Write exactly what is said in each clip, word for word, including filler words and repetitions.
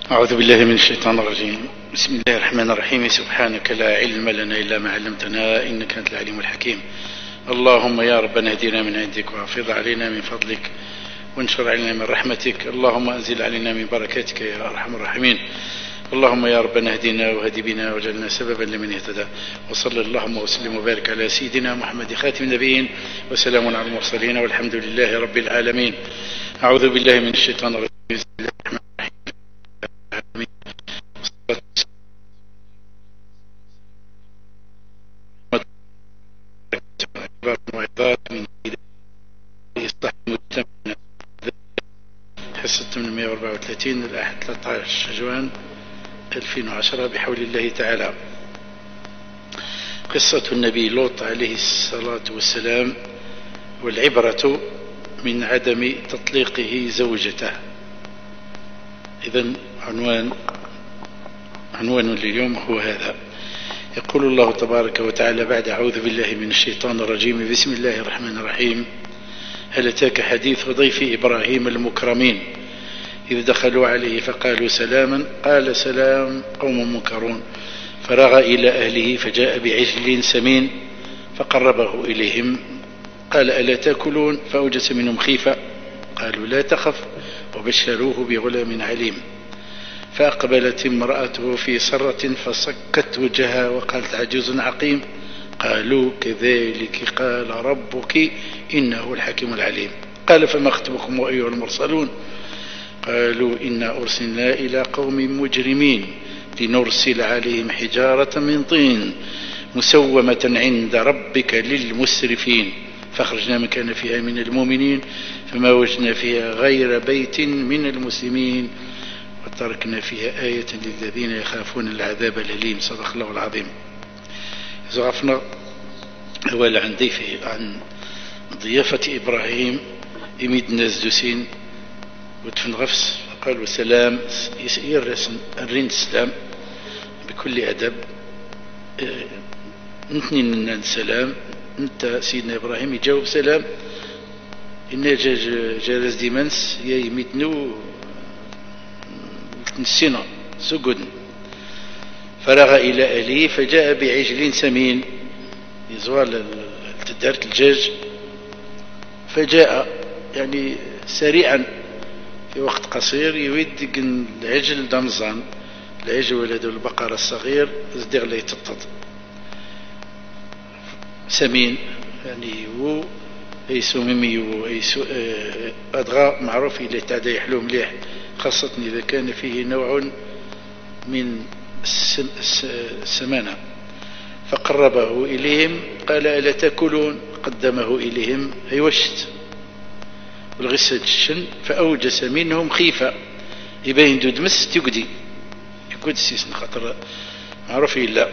أعوذ بالله من الشيطان الرجيم. بسم الله الرحمن الرحيم. سبحانك لا علم لنا إلا ما علمتنا إنك أنت العليم الحكيم. اللهم يا ربنا اهدنا من عندك وحفظ علينا من فضلك وانشر علينا من رحمتك. اللهم أنزل علينا من بركاتك يا أرحم الراحمين. اللهم يا ربنا اهدنا وهد بنا وجعلنا سببا لمن اهتدى. وصلى اللهم وسلم وبارك على سيدنا محمد خاتم النبيين وسلام على المرسلين والحمد لله رب العالمين. أعوذ بالله من الشيطان الرجيم. بسم الله الرحمن الرحيم. حصة ثمانمئة وأربعة وثلاثين الأحد ثلاثة عشر شجوان ألفين وعشرة بحول الله تعالى. قصة النبي لوط عليه الصلاة والسلام، والعبرة من عدم تطليقه زوجته. إذن عنوان عنوان اليوم هو هذا. يقول الله تبارك وتعالى بعد أعوذ بالله من الشيطان الرجيم بسم الله الرحمن الرحيم. هل أتاك حديث ضيف إبراهيم المكرمين إذ دخلوا عليه فقالوا سلاما قال سلام قوم منكرون فرغ إلى أهله فجاء بعجل سمين فقربه إليهم قال ألا تأكلون فأوجس منهم خيفة قالوا لا تخف وبشروه بغلام عليم. فأقبلت امرأته في سرة فصكت وجهها وقالت عجوز عقيم قالوا كذلك قال ربك إنه الحكيم العليم. قال فما خطبكم أيها المرسلون قالوا إنا أرسلنا إلى قوم مجرمين لنرسل عليهم حجارة من طين مسومة عند ربك للمسرفين فخرجنا من كان فيها من المؤمنين فما وجدنا فيها غير بيت من المسلمين وتركنا فيها آية للذين يخافون العذاب الأليم. صدق الله العظيم. زعفنا أولا عن ضيفه عن ضيافة إبراهيم يميد الناس دوسين ودفن غفص قالوا سلام يرسم الرين السلام بكل أدب. نتنين السلام انت سيدنا إبراهيم يجاوب سلام إن جالس ديمانس يا يميتنو نسينا سجد. فرغ إلى أهله فجاء بعجل سمين يزوال تدارت الجاج فجاء يعني سريعا في وقت قصير يود العجل دمزان العجل ولد البقرة الصغير ازدغ لا يتطط سمين يعني هو ايسو ميمي وايسو ادغى معروف اللي تعدى يحلو مليح خاصة اذا كان فيه نوع من السمانة. فقربه اليهم قال الا تاكلون قدمه اليهم اي وشت والغسة الشن فأوجس منهم خيفة يبين دود مس تقدي يقود سيسن خطر معروف إلا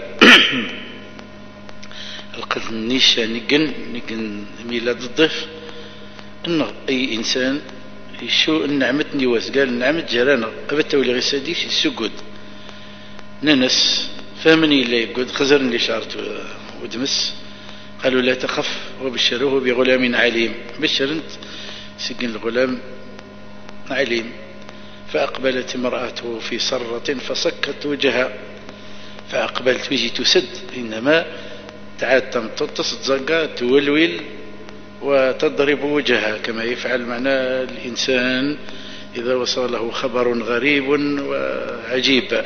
القد النيشة نقن نقن ميلاد الضيف إنه أي إنسان يشو نعمتني واس قال نعمت جرانا أبتا ولي غسة ديش يسقود ننس فهمني اللي يقود خزرني اللي شعرت ودمس قالوا لا تخف وبشروه بغلام عليم. بشرنت سجن الغلام عليم. فأقبلت امرأته في سرة فصكت وجهها فأقبلت وجهي تسد إنما تعاد تمتص زقا تولول وتضرب وجهها كما يفعل معنا الإنسان إذا وصله خبر غريب وعجيب.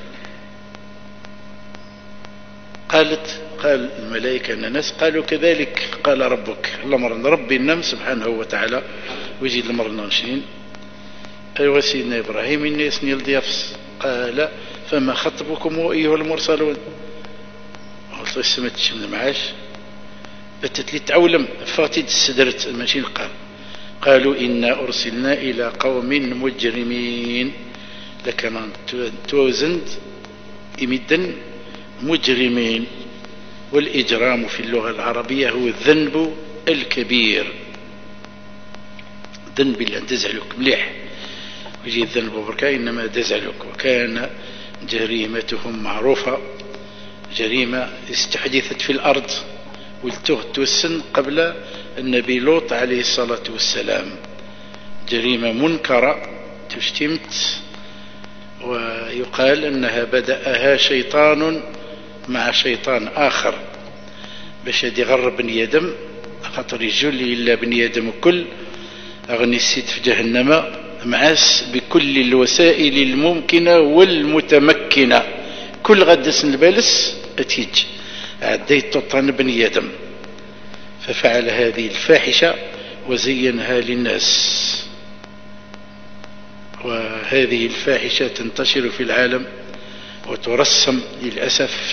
قالت قال الملائكة الناس قالوا كذلك قال ربك اللهم ربي النم سبحانه وتعالى ويجي المرناشين أيها سيدنا إبراهيم إني اسني الضيافس قال فما خطبكم أيها المرسلون قلت سمت من المعاش بتت لي تعولم فاتد السدرت ماشي قال قالوا إنا أرسلنا إلى قوم مجرمين لكن توزند إمدا مجرمين. والإجرام في اللغة العربية هو الذنب الكبير ذنب اللي تزعلك مليح ويجي الذنب بركا إنما تزعلك. وكان جريمتهم معروفة جريمة استحدثت في الأرض والتوسن قبل النبي لوط عليه الصلاة والسلام جريمة منكرة تشتمت ويقال أنها بدأها شيطان مع شيطان آخر باش يغرب بني آدم، خاطر يجولي إلا بني آدم كل أغني السيد في جهنم معاس بكل الوسائل الممكنة والمتمكنة، كل غدس البالس أتيج عديت تطن بني آدم، ففعل هذه الفاحشة وزينها للناس. وهذه الفاحشة تنتشر في العالم وترسم للأسف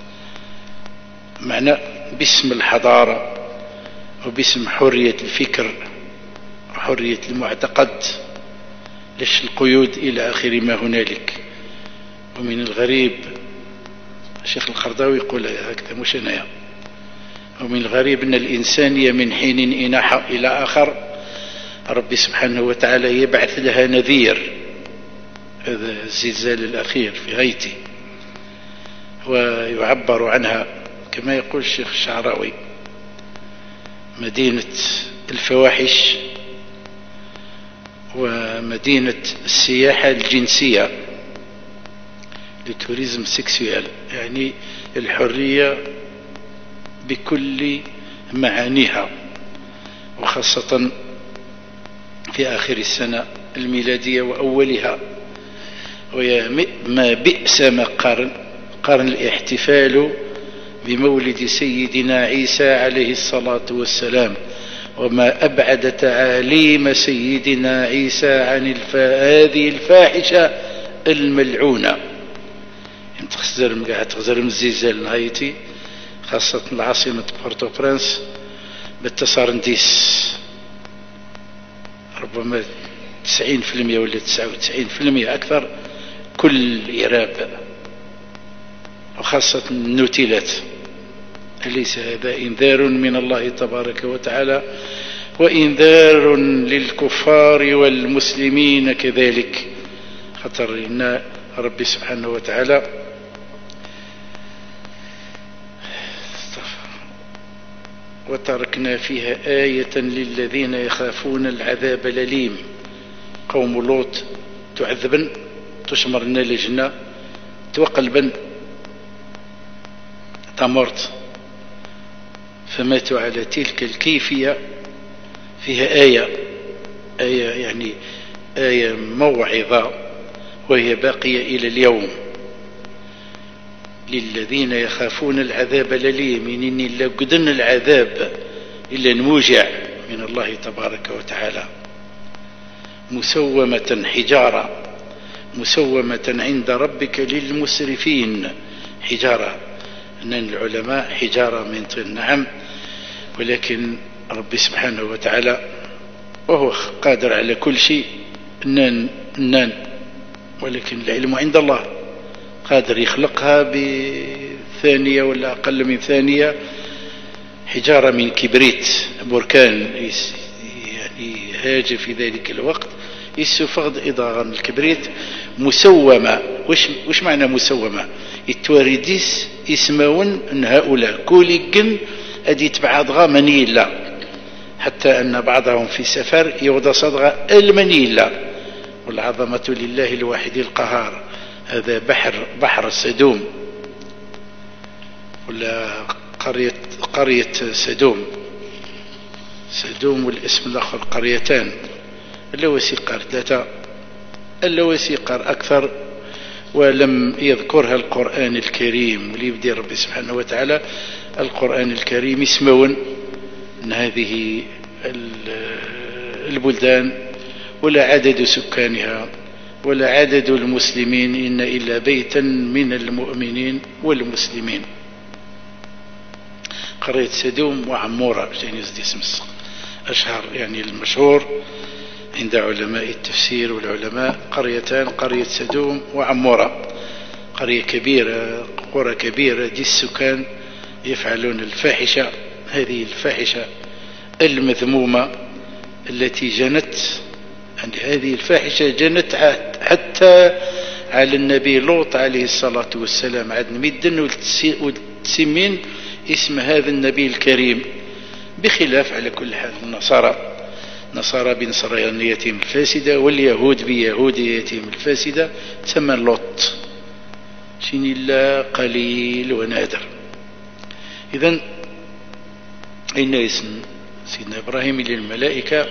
معنى باسم الحضارة وباسم حرية الفكر وحرية المعتقد، ليش القيود إلى آخر ما هنالك. ومن الغريب الشيخ القرضاوي يقول هكذا مش أنا، ومن الغريب أن الإنسانية من حين إلى آخر ربي سبحانه وتعالى يبعث لها نذير. هذا الزلزال الأخير في هايتي ويعبر عنها كما يقول الشيخ الشعراوي مدينة الفواحش ومدينة السياحة الجنسية، لتوريزم سيكسوال، يعني الحرية بكل معانيها، وخاصة في آخر السنة الميلادية وأولها. ويا ما بئس ما قارن قارن الاحتفال بمولد سيدنا عيسى عليه الصلاة والسلام، وما أبعد تعاليم سيدنا عيسى عن الف... هذه الفاحشة الملعونة. تخزر تخزر من الزلزال نهايتي، خاصة العاصمة بورتو برانس بالتصارنديس، ربما تسعين في المئة ولا تسعة وتسعين في المئة أكثر كل إراب، وخاصة النوتيلات. أليس هذا إنذار من الله تبارك وتعالى وإنذار للكفار والمسلمين كذلك؟ خطر إن ربي سبحانه وتعالى وتركنا فيها آية للذين يخافون العذاب الأليم. قوم لوط تعذبن تشمرنا لجنة توقلبن تمرت، فماتوا على تلك الكيفية. فيها آية آية يعني آية موعظة وهي باقية إلى اليوم للذين يخافون العذاب الأليم، إنني لا قدن العذاب إلا نوجع من الله تبارك وتعالى، مسومة حجارة مسومة عند ربك للمسرفين. حجارة أن العلماء حجارة من طين، نعم، ولكن ربي سبحانه وتعالى وهو قادر على كل شيء نان نان، ولكن العلم عند الله، قادر يخلقها بثانية ولا أقل من ثانية. حجارة من كبريت بركان يعني هاج في ذلك الوقت يسفغد إضاغة من الكبريت مسومة. وش, وش معنى مسومة؟ التوارديس يسمون أن هؤلاء كوليقن أدي يتبع أضغى منيلة، حتى أن بعضهم في سفر يغضى صدغى المنيلة. والعظمة لله الواحد القهار. هذا بحر بحر سدوم ولا قرية قرية سدوم سدوم والاسم الآخر قريتان، اللوسيقار ثلاثة، اللوسيقار أكثر، ولم يذكرها القرآن الكريم. وليبدي ربي سبحانه وتعالى القرآن الكريم يسمون أن هذه البلدان ولا عدد سكانها ولا عدد المسلمين إن إلا بيتا من المؤمنين والمسلمين. قرية سدوم وعمورة يعني اسم أشهر يعني المشهور عند علماء التفسير والعلماء قريتان، قرية سدوم وعمورة. قرية كبيرة، قرى كبيرة، دي السكان يفعلون الفاحشة، هذه الفاحشة المذمومة التي جنت، يعني هذه الفاحشة جنت حتى على النبي لوط عليه الصلاة والسلام. عاد مدن والتسمين اسم هذا النبي الكريم، بخلاف على كل حال النصارى نصارى بنصرانيتهم الفاسدة واليهود بيهوديتهم الفاسدة، تسمى لوط، شين إلا قليل ونادر. إذن أين يسن سيدنا إبراهيم إلى الملائكة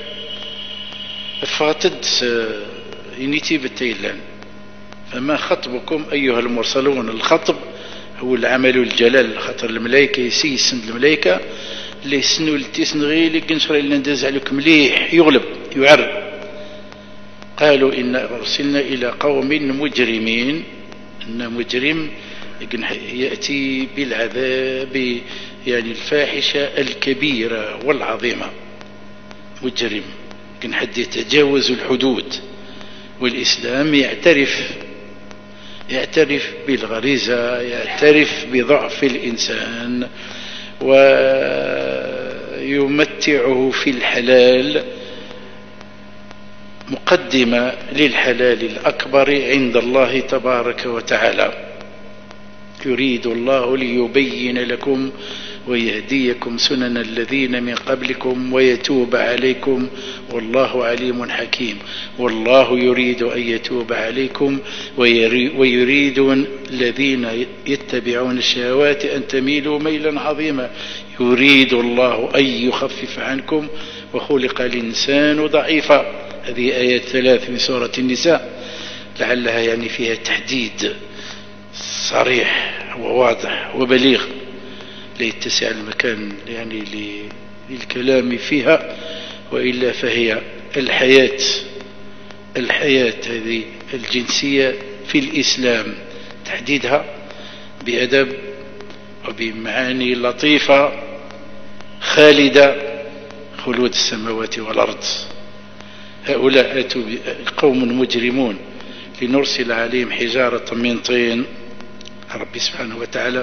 فاتد إنيتي بالتيلان، فما خطبكم أيها المرسلون. الخطب هو العمل الجلال، خاطر الملائكة يسيسن الملائكة اللي يسنوا التسن غير لكنشر إلا نداز عليك مليح يغلب يعرب. قالوا إن أرسلنا إلى قوم مجرمين، إن مجرم يأتي بالعذاب يعني الفاحشة الكبيرة والعظيمة، مجرم لكن حد يتجاوز الحدود. والإسلام يعترف يعترف بالغريزة، يعترف بضعف الإنسان ويمتعه في الحلال مقدمة للحلال الأكبر عند الله تبارك وتعالى. يريد الله ليبين لكم ويهديكم سنن الذين من قبلكم ويتوب عليكم والله عليم حكيم. والله يريد أن يتوب عليكم ويريد الذين يتبعون الشهوات أن تميلوا ميلا عظيما. يريد الله أن يخفف عنكم وخلق الإنسان ضعيفا. هذه آيات ثلاث من سورة النساء، لعلها يعني فيها تحديد صريح وواضح وبليغ ليتسع المكان يعني للكلام فيها، وإلا فهي الحياة الحياة هذه الجنسية في الإسلام تحديدها بأدب وبمعاني لطيفة خالدة خلود السماوات والأرض. هؤلاء أتوا قوم مجرمون لنرسل عليهم حجارة من طين. ربي سبحانه وتعالى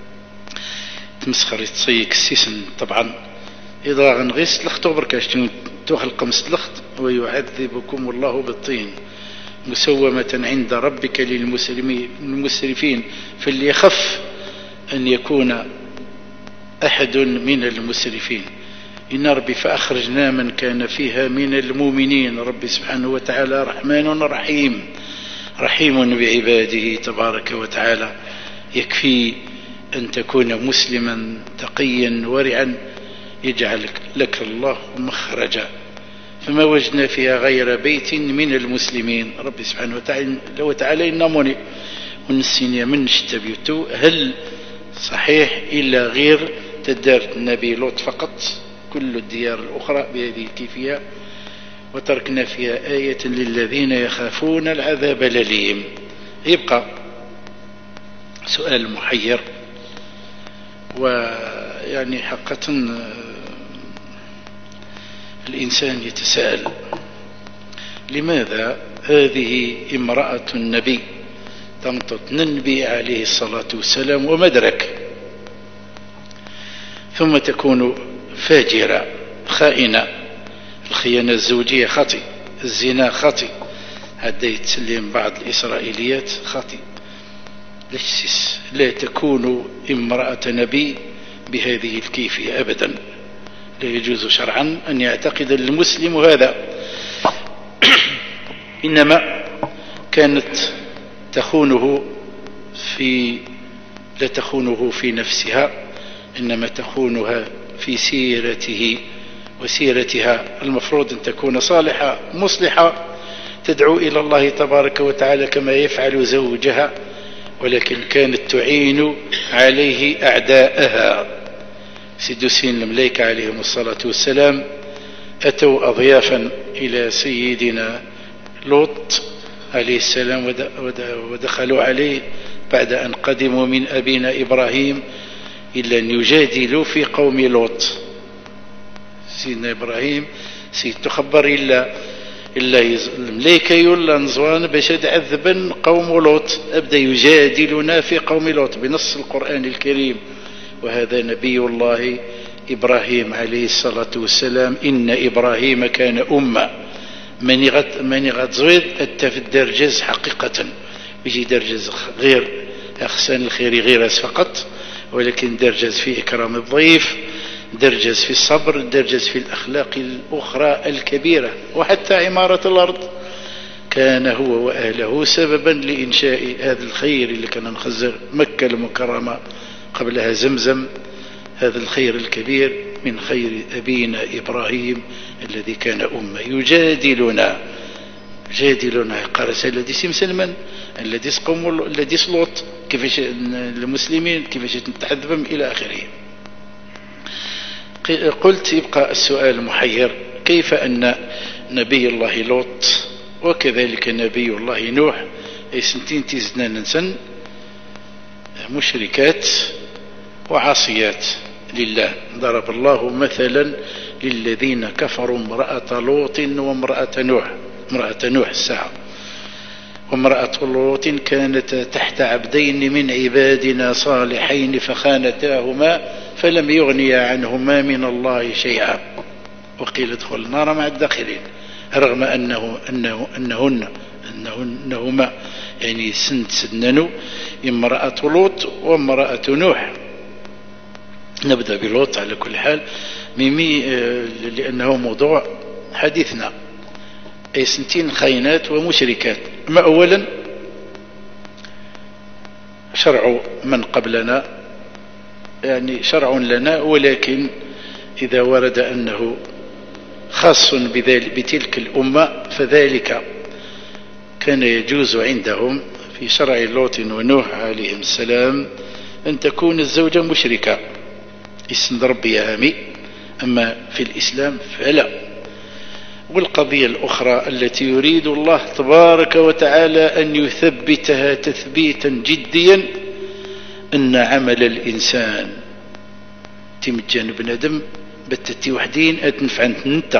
تمسخر يتصيك السيسن طبعا إذا غنغيس لخت وبركاش توخل قمس لخت ويعذبكم الله بالطين مسومة عند ربك للمسرفين. فاللي يخف أن يكون أحد من المسرفين. إن ربي فأخرجنا من كان فيها من المؤمنين. ربي سبحانه وتعالى رحمن رحيم، رحيم بعباده تبارك وتعالى. يكفي أن تكون مسلما تقيا ورعا يجعل لك الله مخرجا. فما وجدنا فيها غير بيت من المسلمين. ربي سبحانه وتعالى إنموني ونسيني من اشتبيتو هل صحيح إلا غير تدار النبي لوط فقط، كل الديار الأخرى بهذه الكيفية. وتركنا فيها آية للذين يخافون العذاب الأليم. يبقى سؤال محير، ويعني حقا الإنسان يتساءل لماذا هذه امرأة النبي تمطط النبي عليه الصلاة والسلام ومدرك، ثم تكون فاجرة خائنة. الخيانة الزوجية خطي، الزنا خطي، هذا يتسلم بعض الإسرائيليات خطي. ليش لا تكون امرأة نبي بهذه الكيفية أبدا؟ لا يجوز شرعا أن يعتقد المسلم هذا. إنما كانت تخونه في لا تخونه في نفسها، إنما تخونها في سيرته وسيرتها. المفروض أن تكون صالحة مصلحة تدعو إلى الله تبارك وتعالى كما يفعل زوجها، ولكن كانت تعين عليه أعداءها. سدوسين الملائكة عليهم الصلاة والسلام أتوا أضيافا إلى سيدنا لوط عليه السلام ودخلوا عليه بعد أن قدموا من أبينا إبراهيم إلا أن يجادلوا في قوم لوط. سيدنا إبراهيم سيد تخبر إلا إلا الملائكة يلا نزوان باش تعذبن قوم لوط، أبدأ يجادلنا في قوم لوط بنص القرآن الكريم. وهذا نبي الله إبراهيم عليه الصلاة والسلام. إن إبراهيم كان أمة من غد من غد زويد التف الدرجز حقيقة، يجي درجز غير أخسان الخير غير فقط، ولكن درجز في إكرام الضيف، درجز في الصبر، درجز في الأخلاق الأخرى الكبيرة، وحتى عمارة الأرض كان هو وأهله سببا لإنشاء هذا الخير اللي كان نخزر مكة المكرمة قبلها زمزم، هذا الخير الكبير من خير أبينا إبراهيم الذي كان أمة يجادلنا جادلنا قارس الذي سمسلما الذي سقوم الذي سلوط كيفاش المسلمين كيفاش نتحذبهم إلى آخره. قلت يبقى السؤال محير، كيف أن نبي الله لوط وكذلك نبي الله نوح أي سنتين تزنان سن مشركات وعاصيات لله. ضرب الله مثلا للذين كفروا امرأة لوط وامرأة نوح، امرأة نوح الساعة وامرأة لوط كانت تحت عبدين من عبادنا صالحين فخانتاهما فلم يغنيا عنهما من الله شيئا وقيل ادخل النار مع الداخلين، رغم أنه أنه أنهن أنهما يعني سنت سننوا امرأة لوط وامرأة نوح. نبدأ بلوط على كل حال ميمي لأنه موضوع حديثنا، أي سنتين خاينات ومشركات. ما أولا شرع من قبلنا يعني شرع لنا، ولكن إذا ورد أنه خاص بذلك بتلك الأمة فذلك كان يجوز عندهم في شرع لوط ونوح عليهم السلام أن تكون الزوجة مشركة اسم ربي هامي، أما في الإسلام فلا. والقضية الأخرى التي يريد الله تبارك وتعالى أن يثبتها تثبيتا جديا أن عمل الإنسان تمجان بنادم بتتي وحدين أتنفع نتا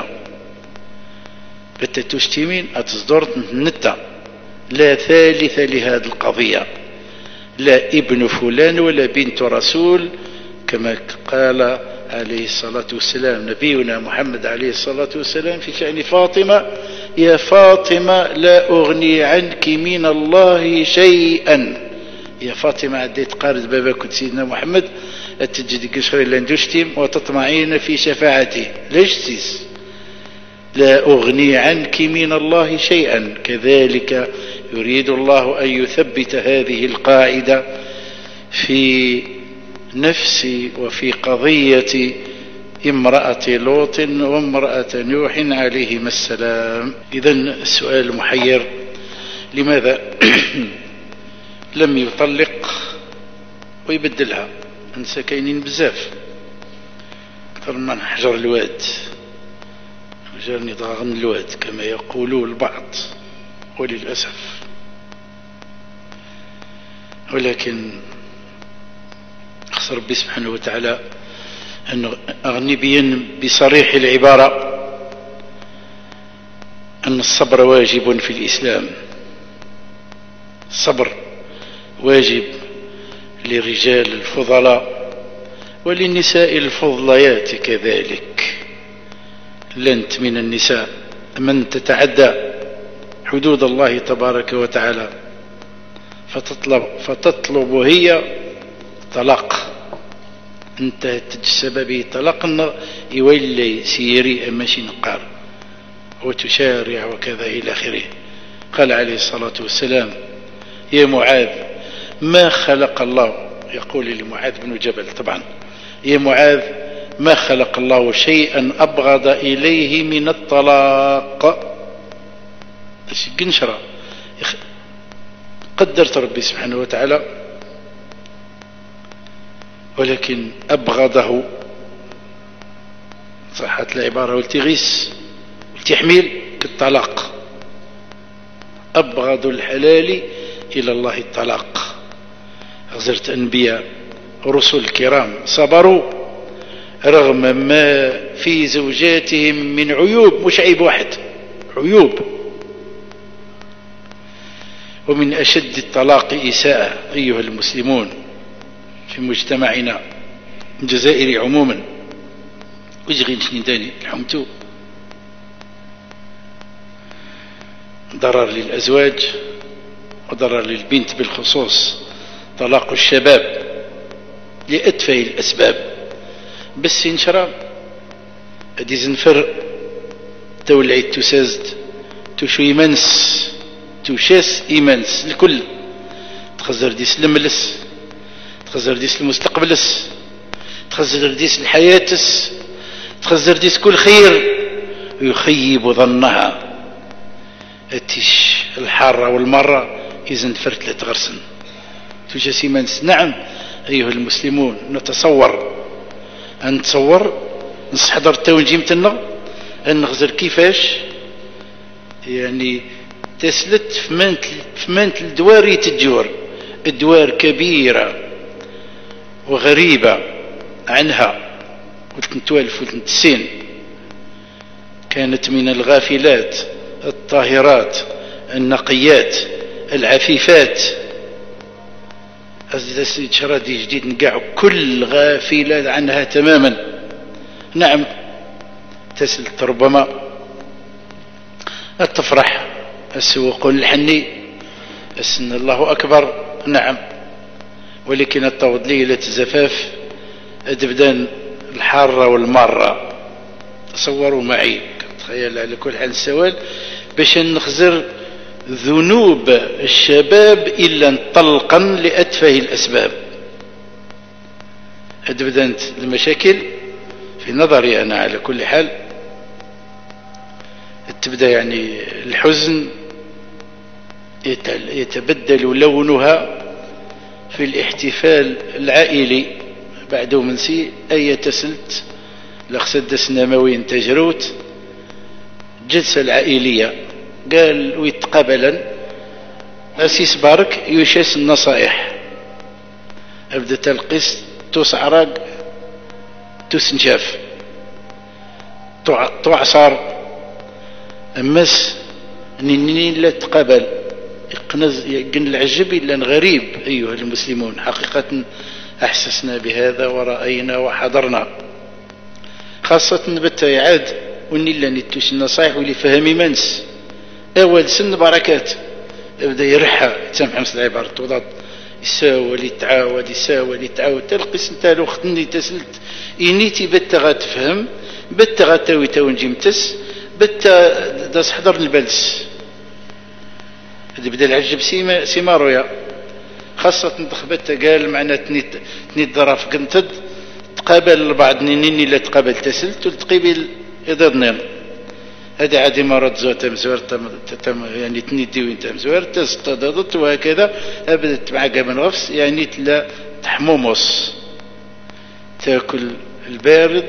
بتتوشتيمين أتصدر نتا، لا ثالث لهذه القضية، لا ابن فلان ولا بنت رسول، كما قال عليه الصلاة والسلام نبينا محمد عليه الصلاة والسلام في شأن فاطمة: يا فاطمة لا أغني عنك من الله شيئا. يا فاطمة عديت قارد باباك سيدنا محمد أتجد قشري لندشتم وتطمعين في شفاعته، ليش سيس لا أغني عنك من الله شيئا. كذلك يريد الله أن يثبت هذه القاعدة في نفسي وفي قضية امرأة لوط وامرأة نوح عليهما السلام. إذن السؤال محير، لماذا لم يطلق ويبدلها؟ أنسى كاينين بزاف أكثر من حجر الواد وجرني ضاغن الواد كما يقولون البعض وللأسف. ولكن أخص ربي سبحانه وتعالى أن أغني بين بصريح العبارة أن الصبر واجب في الإسلام. الصبر واجب للرجال الفضلاء وللنساء الفضليات كذلك. لنت من النساء من تتعدى حدود الله تبارك وتعالى فتطلب, فتطلب هي طلاق، انت تجسب طلاق يولي سيري ماشي نقار وتشارع وكذا إلى آخره. قال عليه الصلاة والسلام: يا معاذ ما خلق الله، يقول لمعاذ بن جبل طبعا: يا معاذ ما خلق الله شيئا أبغض إليه من الطلاق. قنشرة قدرت ربي سبحانه وتعالى، ولكن أبغضه صحت العبارة والتغيس والتحميل كالطلاق. أبغض الحلال إلى الله الطلاق. غزرت أنبياء رسل كرام صبروا رغم ما في زوجاتهم من عيوب، مش عيب واحد، عيوب. ومن أشد الطلاق إساءة أيها المسلمون في مجتمعنا الجزائري عموما، وجغين شنيداني الحمتو ضرر للأزواج وضرر للبنت بالخصوص، طلاق الشباب لأتفه الأسباب، بس ينشرب ادي زنفر تولعي تسازد توشو يمنس توشاس إيمانس الكل تخزر ديس الملس تخزر ديس المستقبلس تخزر ديس الحياتس تخزر ديس كل خير ويخيب ظنها اتش الحارة والمرة إذن فرت لتغرسن توشاس إيمانس. نعم أيها المسلمون نتصور أن نتصور نصحضر التونجيمتنا أن نخزر كيفاش يعني تسلت في منت الدوار يتجور الدوار كبيرة وغريبة عنها وتنتوالف وتنتسين كانت من الغافلات الطاهرات النقيات العفيفات أزدسيد شرادي جديد نقع كل غافلة عنها تماما. نعم تسلت ربما التفرح السوق الحني السن الله أكبر. نعم ولكن الطود ليلة الزفاف أدبدان الحارة والمارة. تصوروا معي تخيل على كل حال السوال باش نخزر ذنوب الشباب إلا انطلقا لأتفه الأسباب. أدبدانت المشاكل في نظري أنا على كل حال تبدأ يعني الحزن يتبدل لونها في الاحتفال العائلي بعد منسي أي تسلت لخسدس نموين تجروت جلسة العائلية قال ويتقابلا أسيس بارك يشاس النصائح أبدأ تلقيس توسعراق تسنجاف تعصر أمس نيني لا تقابل يقنز يقن العجب إلا غريب. أيها المسلمون حقيقة أحسسنا بهذا ورأينا وحضرنا خاصة نبتا يعاد وني لا نتوش النصائح ولي فهمي منس أول سن بركات يبدأ يرحى تسمح مثل عبارة وضاد يساوى لي تعاود يساوى لي تعاود تلقي سنتالو خدني تسلت إنيتي بتا غتفهم بتا غتاوي تاونجي متس بتا داس حضر البلس بدا العجب سيما سيما رويا خاصة تخبت قال معنا تنيت تنيت ظرف قنتد تقابل البعض نيني لا تقابل تسلت وتقابل إضرنين هذا عادي مرات زوار تمزوار تم يعني تنيت وين تمزوار تستضدت وهكذا أبدت معك من غفص يعني تلا تحمومص تاكل البارد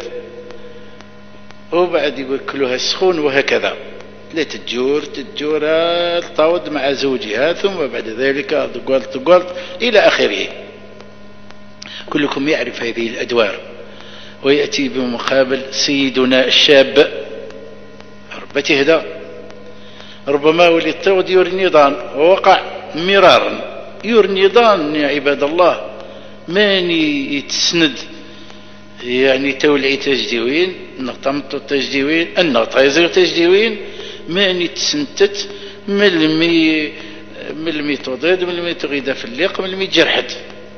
وبعد يوكلوها السخون وهكذا لا تجور تجور تطاود مع زوجها ثم بعد ذلك تقول تقول إلى آخره. كلكم يعرف هذه الأدوار ويأتي بمقابل سيدنا الشاب رب تهدى ربما ولي التود يورنيضان ووقع مرارا يورنيضان يا عباد الله من يتسند يعني تولعي تجديوين نقطمتو تجديوين النقطة يزير تجديوين من يتسنتت ملمي ملمي تضيد ملمي تغيد في الليق ملمي جرحد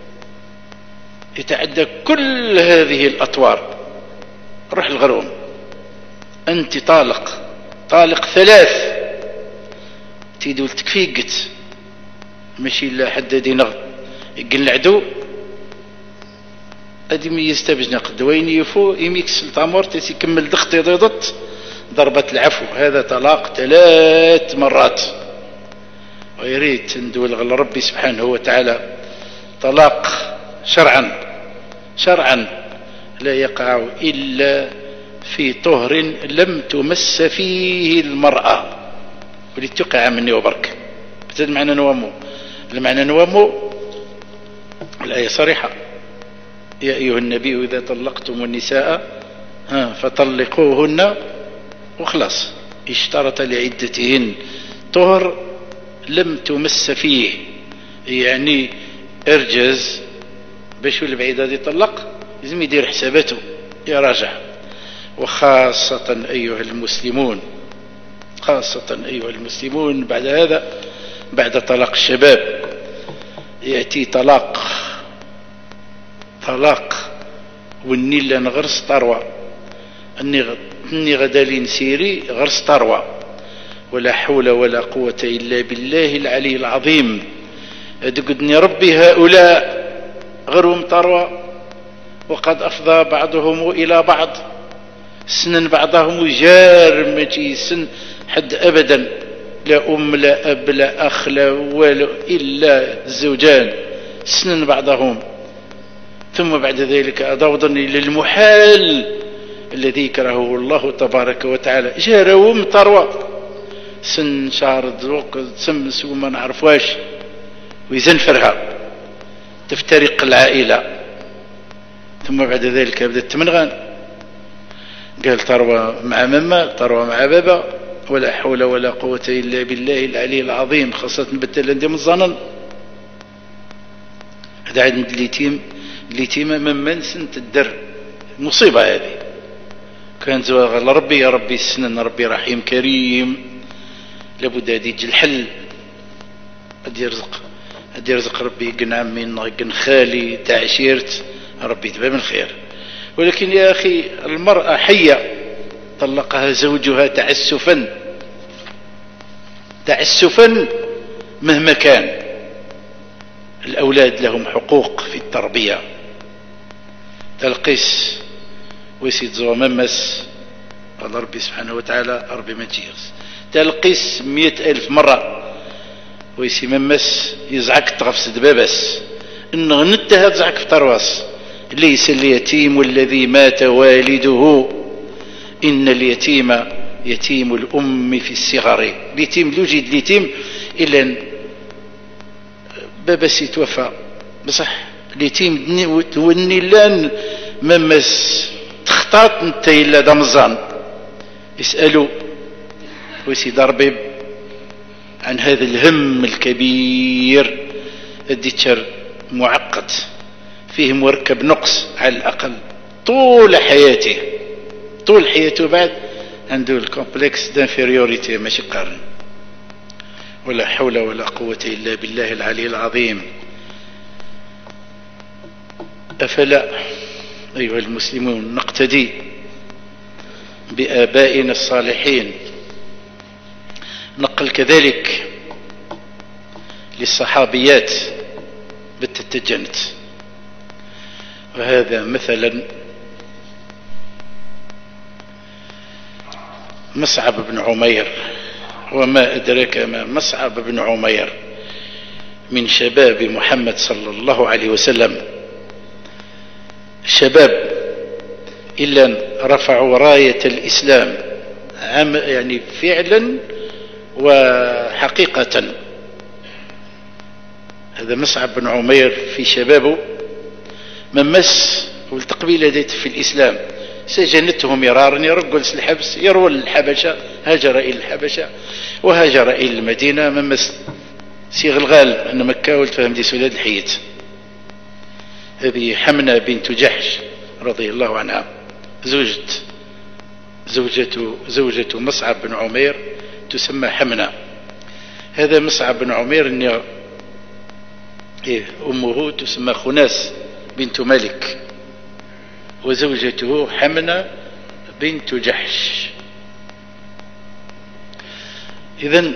يتعدى كل هذه الأطوار. روح الغروم أنت طالق طالق ثلاث تيدول تكفيقت ماشي إلا حددي نغ يقل العدو أدمي يستبجنا قد وين يفو يميكس التامور تيكمل دخت يضيضت ضربة العفو. هذا طلاق ثلاث مرات ويريد ندول على ربي سبحانه وتعالى طلاق شرعا شرعا لا يقع إلا في طهر لم تمس فيه المرأة ولتقع مني وبرك بتد معنى نوامو المعنى نوامو الآية صريحة يا أيها النبي إذا طلقتم النساء ها فطلقوهن وخلاص اشترط لعدتهن طهر لم تمس فيه يعني ارجز باش البعيدة دي طلق لازم يدير حساباته يراجع. وخاصة أيها المسلمون خاصة أيها المسلمون بعد هذا بعد طلاق الشباب يأتي طلاق طلاق والني لان غرس طروة اني اني غدا لي نسيري غرس طروة ولا حول ولا قوة الا بالله العلي العظيم. ادقدني ربي هؤلاء غرهم طروة وقد افضى بعضهم الى بعض سنن بعضهم جار ماشي سن حد ابدا لا ام لا اب لا اخ لا والو الا الزوجان سنن بعضهم. ثم بعد ذلك اضوضني للمحال الذي يكرهه الله تبارك وتعالى جارهم طروة سن شهر ذوق تسمس وما نعرف واش ويزنفرها تفترق العائلة. ثم بعد ذلك بدأت تمنغان قال طروة مع ماما طروة مع بابا ولا حول ولا قوة إلا بالله العلي العظيم. خاصة نبتل عندي من الظنن هذا عند اليتيم اليتيم ممن سنت الدر مصيبة هذه. كانت ربي يا ربي السنن ربي رحيم كريم لابد هذه يجي الحل هذه يرزق هذه يرزق ربي قن عمي قن خالي تعشيرت ربي تبقى من خير. ولكن يا أخي المرأة حية طلقها زوجها تعسفا تعسفا مهما كان. الأولاد لهم حقوق في التربية. تلقيس ويسيد زو ممس قال ربي سبحانه وتعالى ربي ما تجيغس تلقيس مئة ألف مرة ويسي ممس يزعك تغفس دبابس إنه نتها تزعك في ترواس. ليس اليتيم والذي مات والده إن اليتيم يتيم الأم في الصغر. اليتيم يوجد اليتيم إلا بابس يتوفى بصح اليتيم توني لان ممس تخطاط انت إلا دمزان يسألوا ويسيد ربيب عن هذا الهم الكبير الديتشر معقد فيه مركب نقص على الأقل طول حياته طول حياته بعد عنده الكومبلكس دانفيريوريتي ماشي قارن. ولا حول ولا قوة إلا بالله العلي العظيم. أفلا أيها المسلمون نقتدي بآبائنا الصالحين. نقل كذلك للصحابيات بالتتجنت وهذا مثلا مصعب بن عمير وما أدرك ما مصعب بن عمير من شباب محمد صلى الله عليه وسلم. شباب إلا رفعوا راية الإسلام يعني فعلا وحقيقة. هذا مصعب بن عمير في شبابه ممس والتقبيل ديت في الإسلام سجنتهم مرارا يرقل الحبس يروى الحبشة هاجر إلى الحبشة وهاجر إلى المدينة ممس سيغ الغال أن مكة والتفهم دي سولاد الحيت. هذه حمنة بنت جحش رضي الله عنها زوجة زوجة زوجة مصعب بن عمير تسمى حمنة. هذا مصعب بن عمير إن إيه أمه تسمى خناس بنت ملك وزوجته حمنة بنت جحش. إذن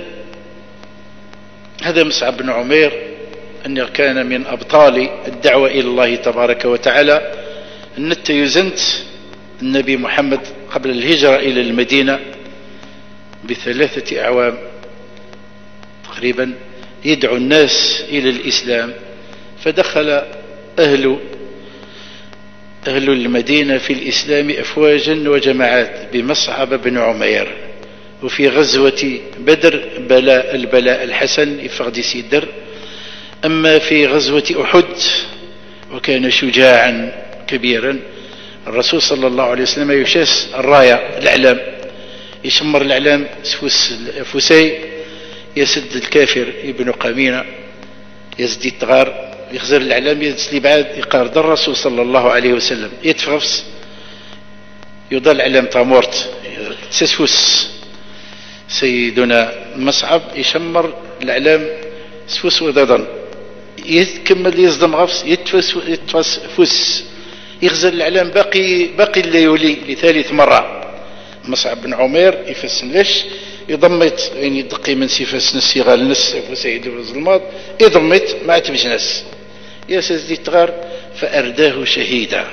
هذا مصعب بن عمير أنه كان من أبطال الدعوة إلى الله تبارك وتعالى. النت يزنت النبي محمد قبل الهجرة إلى المدينة بثلاثة أعوام تقريبا يدعو الناس إلى الإسلام. فدخل أهل أهل المدينة في الإسلام أفواجا وجماعات بمصعب بن عمير. وفي غزوة بدر بلاء البلاء الحسن يفقد سيدر. أما في غزوة أحد وكان شجاعا كبيرا الرسول صلى الله عليه وسلم يشاس الراية الأعلام يشمر الأعلام فسي يسد الكافر ابن قمينة يزدي التغار يخزر الإعلام يدسلي بعد يقارد الرسول صلى الله عليه وسلم يتفغفس يضل الإعلام تامورت تسفس سيدنا مصعب يشمر الإعلام سفس وضدا يكمل يصدم غفس يتفس يتفس فس يغزل الإعلام باقي باقي الليولي لثالث مرة. مصعب بن عمير يفسن ليش يضمت يعني دقي من سيفاس نس يغال نس وسيد الظلمات يضمت ما تبش نس يا سيدي تغار فأرداه شهيدا.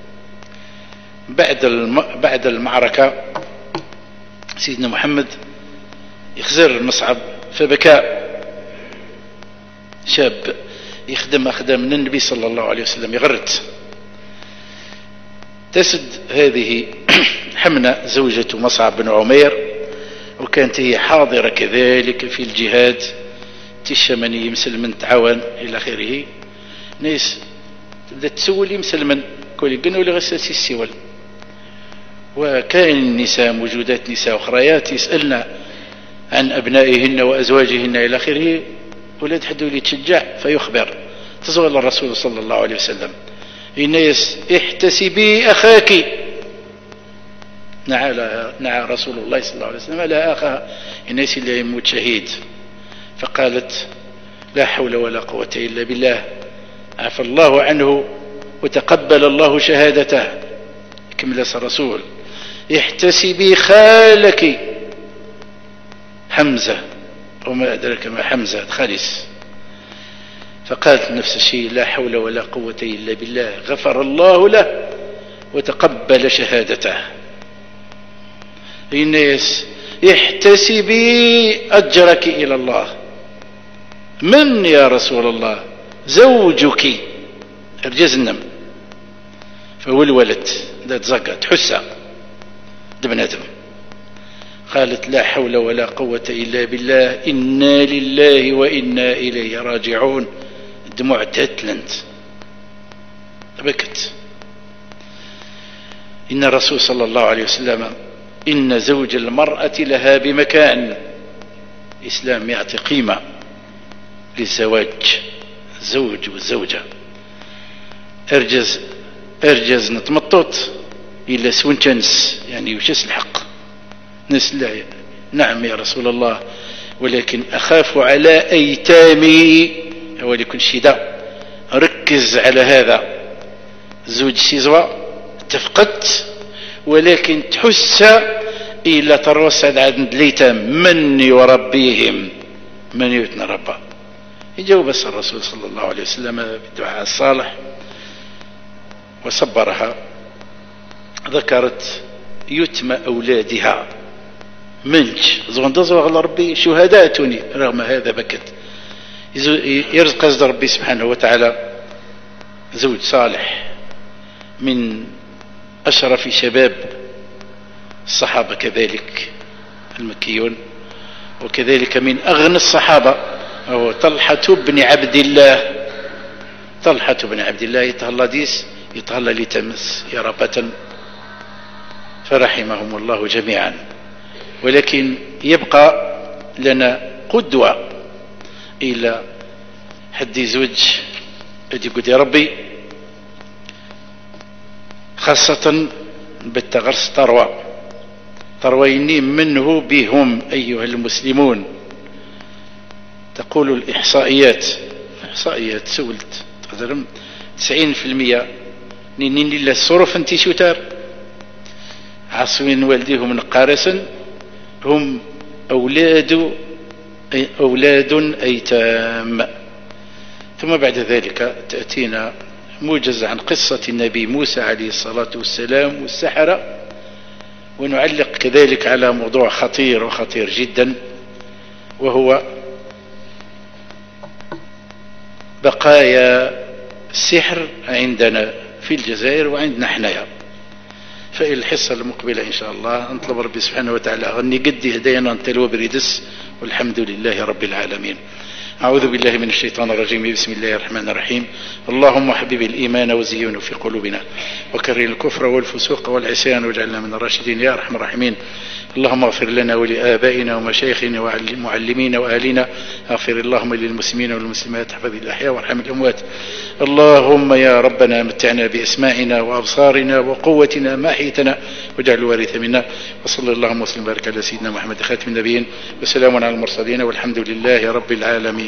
بعد الم... بعد المعركة سيدنا محمد يخزر مصعب فبكى. شاب يخدم أخدام من النبي صلى الله عليه وسلم يغرت. تسد هذه حمنة زوجة مصعب بن عمير وكانت هي حاضرة كذلك في الجهاد تشمني مسلمن تعاون إلى آخره. ناس تبدأ تسول مسلمن كل قنوا لغساسي السول. وكان النساء موجودات نساء أخريات يسألنا عن أبنائهن وأزواجهن إلى آخره ولا تحدوا لي تشجع فيخبر تصغر الرسول صلى الله عليه وسلم الناس احتسبي أخاك. نعى نعى رسول الله صلى الله عليه وسلم لا أخا الناس اللي يموت شهيد. فقالت لا حول ولا قوة إلا بالله عفى الله عنه وتقبل الله شهادته. كمل الرسول احتسبي خالك حمزة وما أدرك ما حمزة خالص. فقالت نفس الشيء لا حول ولا قوة إلا بالله غفر الله له وتقبل شهادته. الناس احتسبي أجرك إلى الله. من يا رسول الله؟ زوجك ارجز النم. فولولت ذات زقة تحسى دبناتهم. قالت لا حول ولا قوة إلا بالله إنا لله وإنا إليه راجعون. الدموع تتلنت بكت. إن الرسول صلى الله عليه وسلم إن زوج المرأة لها بمكان. إسلام يعطي قيمة للزواج الزوج والزوجة. أرجز أرجز نتمطط إلا سونتنس يعني وشس الحق نس لا نعم يا رسول الله ولكن أخاف على أيتامي ولكن شدة. ركز على هذا زوج سيزوا اتفقت ولكن تحس إلى تروسد عند اليتام من يربيهم من يتنى ربا. يجاوب بس الرسول صلى الله عليه وسلم بالدعاء الصالح وصبرها. ذكرت يتم أولادها منش زغندزوا على ربي شهداتني رغم هذا بكت. يرزق قصد ربي سبحانه وتعالى زوج صالح من أشرف شباب الصحابة كذلك المكيون وكذلك من أغنى الصحابة هو طلحة بن عبد الله. طلحة بن عبد الله يتهلا ديس يتهلا لتمس يا ربة فرحمهم الله جميعا. ولكن يبقى لنا قدوة إلى حد زوج الذي قد يا ربي خاصة بالتغرس طروى طرويني منه بهم أيها المسلمون. تقول الإحصائيات إحصائيات سولت تقدرم تسعين في المية نين لله الصرف انتي شتار عاصمين والديهم نقارسا هم أولاد أولاد أيتام. ثم بعد ذلك تأتينا موجز عن قصة النبي موسى عليه الصلاة والسلام والسحرة ونعلق كذلك على موضوع خطير وخطير جدا وهو بقايا السحر عندنا في الجزائر وعندنا حنايا. فإلى الحصة المقبلة إن شاء الله نطلب ربي سبحانه وتعالى غني قدي هدينا نتلو بريدس والحمد لله رب العالمين. أعوذ بالله من الشيطان الرجيم بسم الله الرحمن الرحيم. اللهم حبب الإيمان وزينه في قلوبنا وكره الكفر والفسوق والعصيان واجعلنا من الراشدين يا أرحم الراحمين. اللهم اغفر لنا ولآبائنا ومشايخنا ومعلمينا وأهلنا. اغفر اللهم للمسلمين والمسلمات احفظ الأحياء وارحم الأموات. اللهم يا ربنا متعنا بأسماعنا وأبصارنا وقوتنا ما أحيتنا واجعل الوارث منا. وصلى اللهم وسلم وبارك على سيدنا محمد خاتم النبيين وسلام على المرسلين والحمد لله رب العالمين.